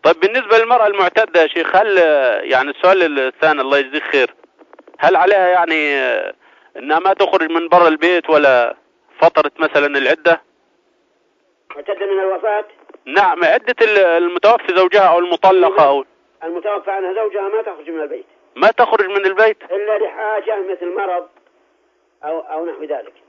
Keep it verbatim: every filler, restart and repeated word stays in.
طيب بالنسبة للمرأة المعتدة يا شيخ، هل يعني السؤال الثاني الله يجزيك خير، هل عليها يعني انها ما تخرج من برا البيت ولا فترة مثلا العدة؟ معتدة من الوفاة؟ نعم، عدة المتوفي زوجها او المطلقة او المتوفى عنها زوجها ما تخرج من البيت، ما تخرج من البيت إلا لحاجة مثل مرض أو أو نحو ذلك.